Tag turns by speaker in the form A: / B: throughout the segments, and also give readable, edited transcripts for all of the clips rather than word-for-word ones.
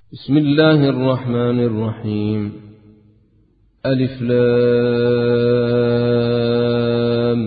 A: بسم الله الرحمن الرحيم. ألف لام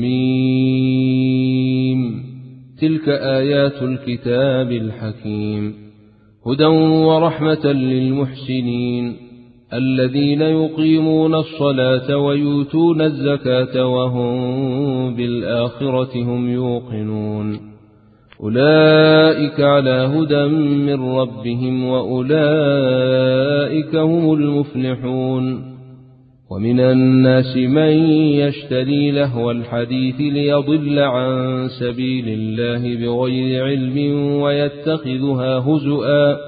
A: ميم. تلك آيات الكتاب الحكيم، هدى ورحمة للمحسنين الذين يقيمون الصلاة ويؤتون الزكاة وهم بالآخرة هم يوقنون. أولئك على هدى من ربهم وأولئك هم المفلحون. ومن الناس من يشتري لهو الحديث ليضل عن سبيل الله بغير علم ويتخذها هزؤا،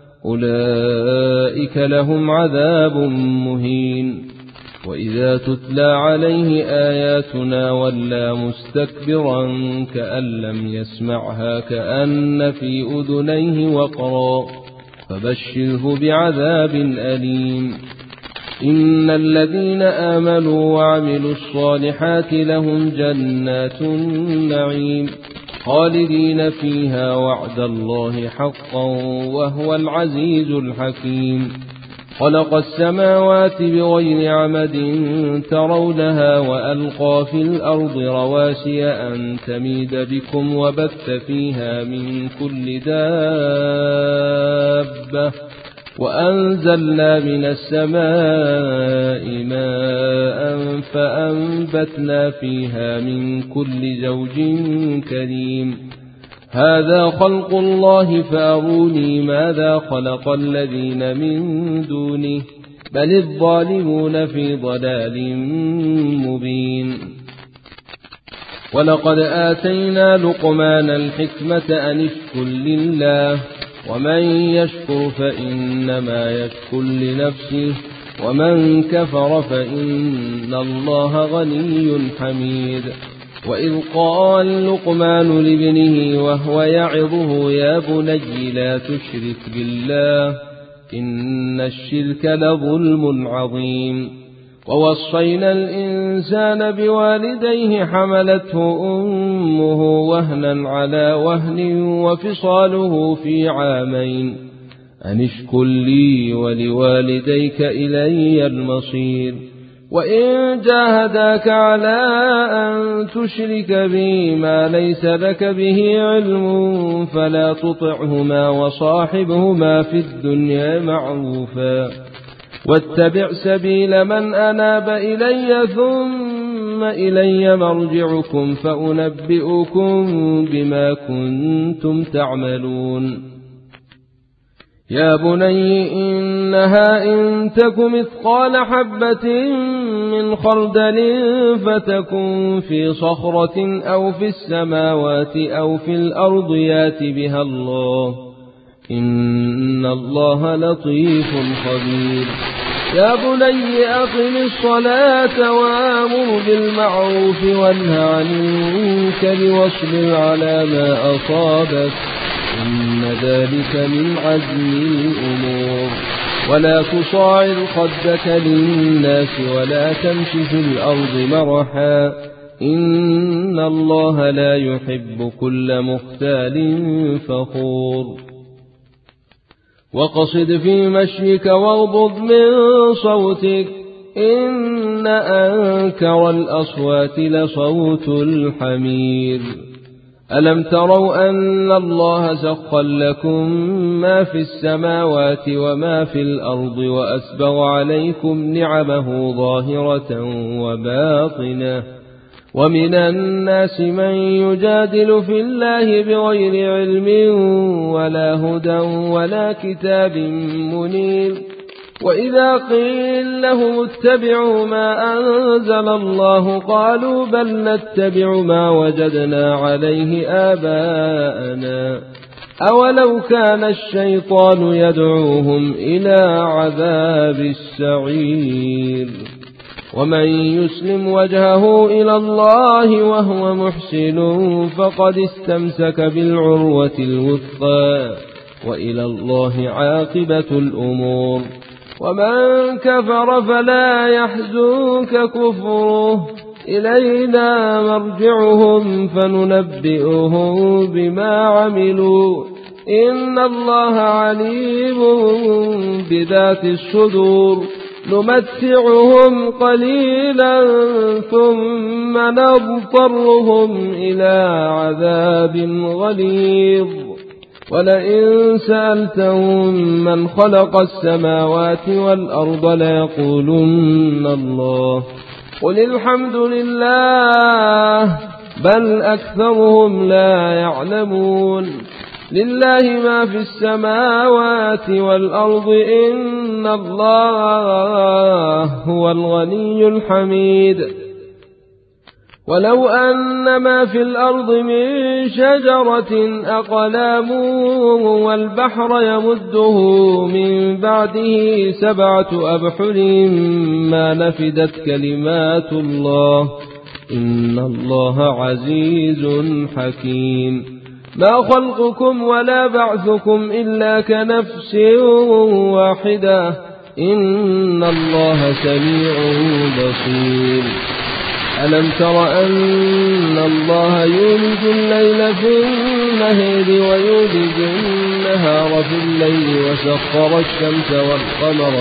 A: أولئك لهم عذاب مهين. وإذا تتلى عليه آياتنا ولى مستكبرا كأن لم يسمعها كأن في أذنيه وقرا، فبشره بعذاب أليم. إن الذين آمنوا وعملوا الصالحات لهم جنات النعيم خالدين فيها وعد الله حقا وهو العزيز الحكيم. خلق السماوات بغير عمد ترونها وألقى في الأرض رواسي أن تميد بكم وبث فيها من كل دابة وأنزلنا من السماء ماء فأنبتنا فيها من كل زوج كريم. هذا خلق الله فأروني ماذا خلق الذين من دونه بل الظالمون في ضلال مبين. ولقد آتينا لقمان الحكمة أن اشكر لله ومن يشكر فإنما يشكر لنفسه ومن كفر فإن الله غني حميد. وإذ قال لقمان لابنه وهو يعظه يا بني لا تشرك بالله إن الشرك لظلم عظيم. ووصينا الإنسان بوالديه حملته أمه وهنا على وهن وفصاله في عامين أن اشكر لي ولوالديك إلي المصير. وإن جاهداك على أن تشرك بي ما ليس لك به علم فلا تطعهما وصاحبهما في الدنيا معروفا واتبع سبيل من أناب إلي ثم إلي مرجعكم فأنبئكم بما كنتم تعملون. يا بني إنها إن تك مثقال حبة من خردل فتكن في صخرة أو في السماوات أو في الأرض يات بها الله إن الله لطيف خبير. يا بني أقم الصلاة وآمر بالمعروف وانه عن المنكر واصبر على ما أصابك إن ذلك من عزم الأمور. ولا تصاعر خدك للناس ولا تمش في الأرض مرحا إن الله لا يحب كل مختال فخور. وقصد في مشيك واغضض من صوتك إن أنكر الأصوات لصوت الحمير. ألم تروا أن الله سخر لكم ما في السماوات وما في الأرض وأسبغ عليكم نعمه ظاهرة وباطنة. ومن الناس من يجادل في الله بغير علم ولا هدى ولا كتاب منير. وإذا قيل لهم اتبعوا ما أنزل الله قالوا بل نتبع ما وجدنا عليه آباءنا أولو كان الشيطان يدعوهم إلى عذاب السعير. ومن يسلم وجهه إلى الله وهو محسن فقد استمسك بالعروة الوثقى وإلى الله عاقبة الأمور. ومن كفر فلا يحزنك كفره إلينا مرجعهم فننبئهم بما عملوا إن الله عليم بذات الصدور نمتعهم قليلا ثم نضطرهم إلى عذاب غليظ ولئن سألتهم من خلق السماوات والأرض ليقولن الله قل الحمد لله بل أكثرهم لا يعلمون لله ما في السماوات والأرض إن الله هو الغني الحميد ولو أن ما في الأرض من شجرة أقلام والبحر يمده من بعده 7 أبحر ما نفدت كلمات الله إن الله عزيز حكيم ما خلقكم ولا بعثكم إلا كنفس واحدة إن الله سميع بصير ألم تر أن الله يولج الليل في النهار ويولج النهار في الليل وسخر الشمس والقمر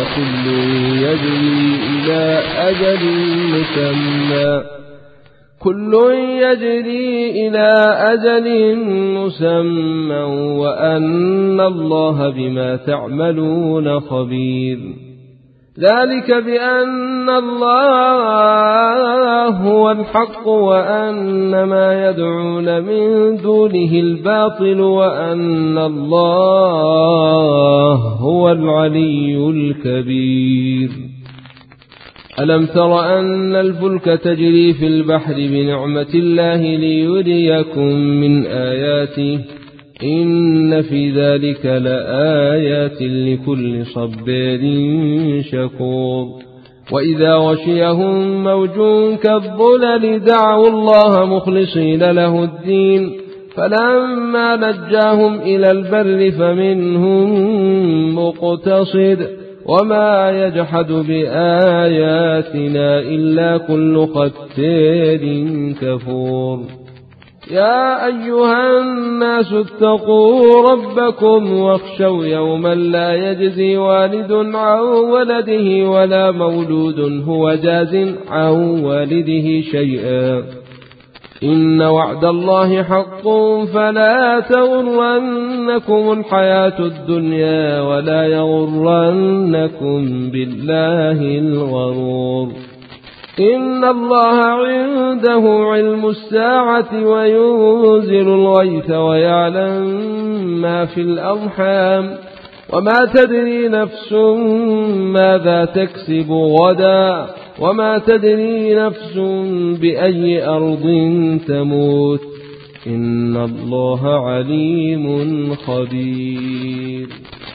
A: كل يجري إلى أجل مسمى وأن الله بما تعملون خبير ذلك بأن الله هو الحق وأن ما يدعون من دونه الباطل وأن الله هو العلي الكبير ألم تر أن الفلك تجري في البحر بنعمة الله ليريكم من آياته إن في ذلك لآيات لكل صبار شكور وإذا غشيهم موج كالظلل دعوا الله مخلصين له الدين فلما نجاهم إلى البر فمنهم مقتصد وما يجحد بآياتنا إلا كل ختار كفور يا أيها الناس اتقوا ربكم واخشوا يوما لا يجزي والد عن ولده ولا مولود هو جاز عن والده شيئا إن وعد الله حق فلا تغرنكم الحياة الدنيا ولا يغرنكم بالله الغرور إن الله عنده علم الساعة وينزل الغيث ويعلم ما في الأرحام وما تدري نفس ماذا تكسب غدا وما تدري نفس بأي أرض تموت إن الله عليم خبير